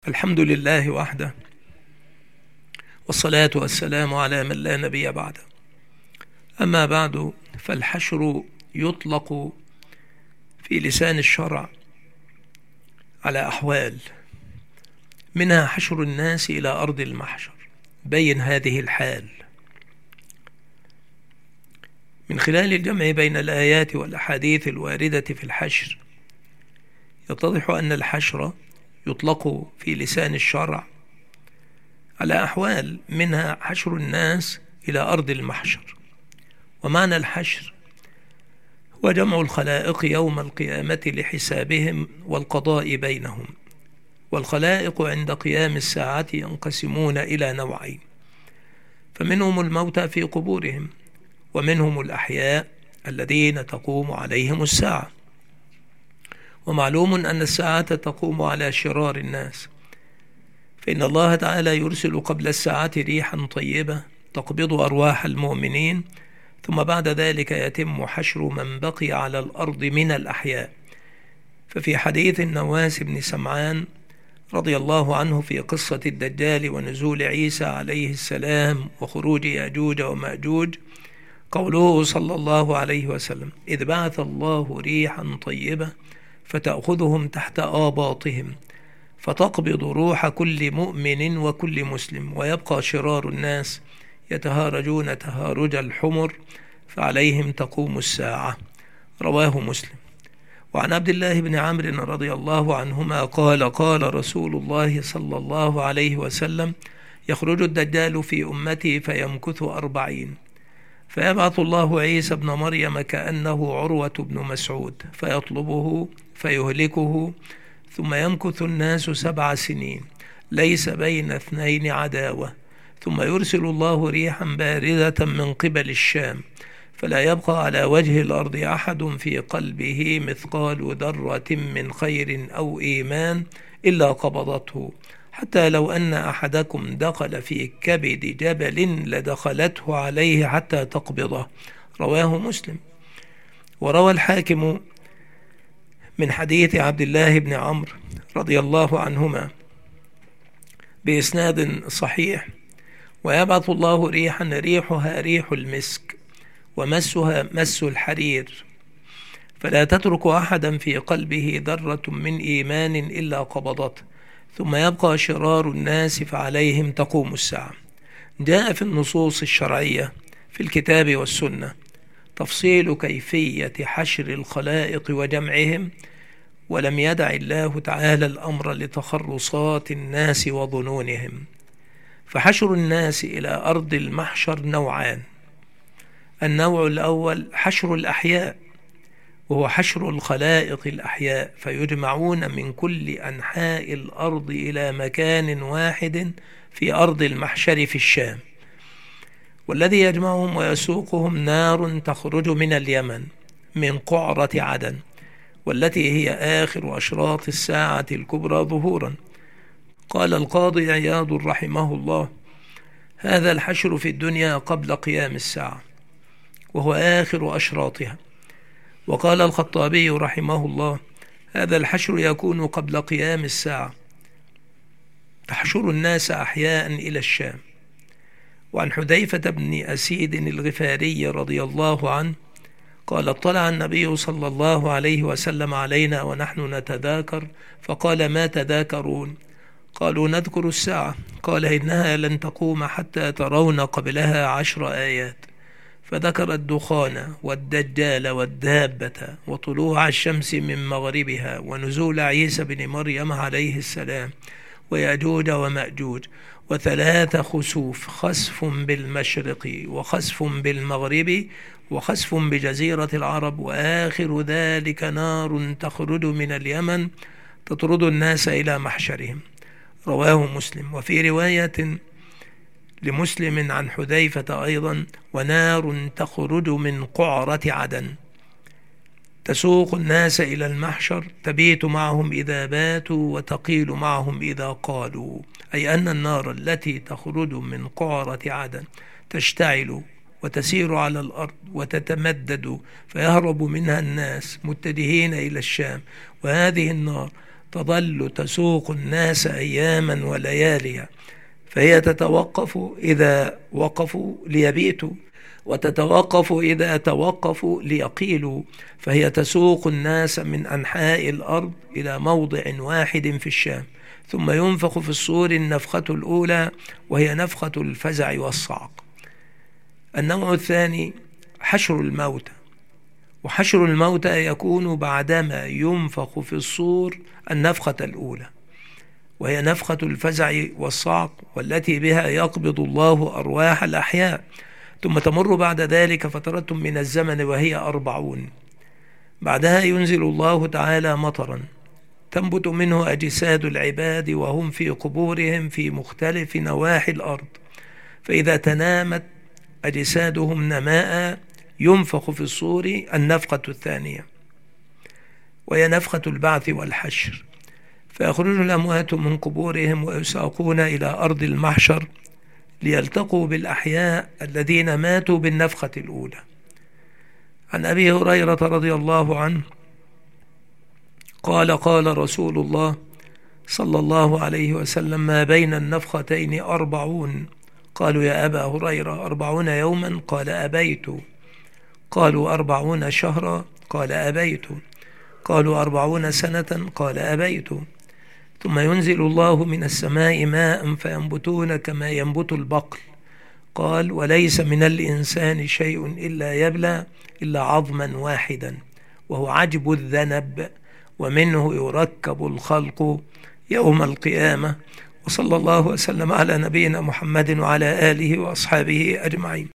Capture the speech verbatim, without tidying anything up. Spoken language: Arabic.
الحمد لله وحده، والصلاة والسلام على من لا نبي بعده. أما بعد، فالحشر يطلق في لسان الشرع على أحوال، منها حشر الناس إلى أرض المحشر. بين هذه الحال من خلال الجمع بين الآيات والأحاديث الواردة في الحشر، يتضح أن الحشر يطلق في لسان الشرع على أحوال، منها حشر الناس إلى أرض المحشر. ومعنى الحشر هو جمع الخلائق يوم القيامة لحسابهم والقضاء بينهم. والخلائق عند قيام الساعة ينقسمون إلى نوعين، فمنهم الموتى في قبورهم، ومنهم الأحياء الذين تقوم عليهم الساعة. ومعلوم أن الساعة تقوم على شرار الناس، فإن الله تعالى يرسل قبل الساعة ريحا طيبة تقبض أرواح المؤمنين، ثم بعد ذلك يتم حشر من بقي على الأرض من الأحياء. ففي حديث النواس بن سمعان رضي الله عنه في قصة الدجال ونزول عيسى عليه السلام وخروج يأجوج ومأجوج، قوله صلى الله عليه وسلم: إذ بعث الله ريحا طيبة فتأخذهم تحت آباطهم فتقبض روح كل مؤمن وكل مسلم، ويبقى شرار الناس يتهارجون تهارج الحمر فعليهم تقوم الساعة. رواه مسلم. وعن عبد الله بن عمرو رضي الله عنهما قال: قال رسول الله صلى الله عليه وسلم: يخرج الدجال في أمتي فيمكث أربعين، فيبعث الله عيسى ابن مريم كأنه عروة بن مسعود فيطلبه فيهلكه، ثم يمكث الناس سبع سنين ليس بين اثنين عداوة، ثم يرسل الله ريحا باردة من قبل الشام، فلا يبقى على وجه الأرض أحد في قلبه مثقال ذرة من خير أو إيمان إلا قبضته، حتى لو أن أحدكم دخل في كبد جبل لدخلته عليه حتى تقبضه. رواه مسلم. وروى الحاكم من حديث عبد الله بن عمرو رضي الله عنهما بإسناد صحيح: ويبعث الله ريحا ريحها ريح المسك ومسها مس الحرير، فلا تترك أحدا في قلبه ذرة من إيمان إلا قبضته، ثم يبقى شرار الناس فعليهم تقوم الساعة. جاء في النصوص الشرعية في الكتاب والسنة تفصيل كيفية حشر الخلائق وجمعهم، ولم يدع الله تعالى الأمر لتخرصات الناس وظنونهم. فحشر الناس إلى أرض المحشر نوعان: النوع الأول حشر الأحياء، وهو حشر الخلائق الأحياء، فيجمعون من كل أنحاء الأرض إلى مكان واحد في أرض المحشر في الشام، والذي يجمعهم ويسوقهم نار تخرج من اليمن من قعرة عدن، والتي هي آخر أشراط الساعة الكبرى ظهورا. قال القاضي عياض رحمه الله: هذا الحشر في الدنيا قبل قيام الساعة، وهو آخر أشراطها. وقال الخطابي رحمه الله: هذا الحشر يكون قبل قيام الساعة، تحشر الناس أحياء إلى الشام. وعن حذيفة بن أسيد الغفاري رضي الله عنه قال: اطلع النبي صلى الله عليه وسلم علينا ونحن نتذاكر، فقال: ما تذاكرون؟ قالوا: نذكر الساعة. قال: إنها لن تقوم حتى ترون قبلها عشر آيات، فذكر الدخان والدجال والدابة وطلوع الشمس من مغربها ونزول عيسى بن مريم عليه السلام ويأجوج ومأجوج وثلاث خسوف: خسف بالمشرق وخسف بالمغرب وخسف بجزيرة العرب، وآخر ذلك نار تخرج من اليمن تطرد الناس إلى محشرهم. رواه مسلم. وفي رواية لمسلم عن حذيفة أيضا: ونار تخرج من قعرة عدن تسوق الناس إلى المحشر، تبيت معهم إذا باتوا وتقيل معهم إذا قالوا، أي أن النار التي تخرج من قعرة عدن تشتعل وتسير على الأرض وتتمدد، فيهرب منها الناس متجهين إلى الشام، وهذه النار تظل تسوق الناس أياما ولياليا، فهي تتوقف إذا وقفوا ليبيتوا، وتتوقف إذا توقفوا ليقيلوا، فهي تسوق الناس من أنحاء الأرض إلى موضع واحد في الشام، ثم ينفخ في الصور النفخة الأولى وهي نفخة الفزع والصعق. النوع الثاني حشر الموتى، وحشر الموتى يكون بعدما ينفخ في الصور النفخة الأولى وهي نفخة الفزع والصعق، والتي بها يقبض الله أرواح الأحياء، ثم تمر بعد ذلك فترة من الزمن وهي أربعون، بعدها ينزل الله تعالى مطرا تنبت منه أجساد العباد وهم في قبورهم في مختلف نواحي الأرض، فإذا تنامت أجسادهم نماء ينفخ في الصور النفخة الثانية وهي نفخة البعث والحشر، فيخرج الأموات من قبورهم ويساقون إلى أرض المحشر ليلتقوا بالأحياء الذين ماتوا بالنفخة الأولى. عن أبي هريرة رضي الله عنه قال قال رسول الله صلى الله عليه وسلم: ما بين النفختين أربعون. قالوا: يا أبا هريرة أربعون يوما؟ قال: أبيت. قالوا: أربعون شهرا؟ قال: أبيت. قالوا: أربعون سنة؟ قال: أبيت. ثم ينزل الله من السماء ماء فينبتون كما ينبت البقل. قال: وليس من الإنسان شيء إلا يبلى إلا عظما واحدا وهو عجب الذنب، ومنه يركب الخلق يوم القيامة. وصلى الله وسلم على نبينا محمد وعلى آله وأصحابه أجمعين.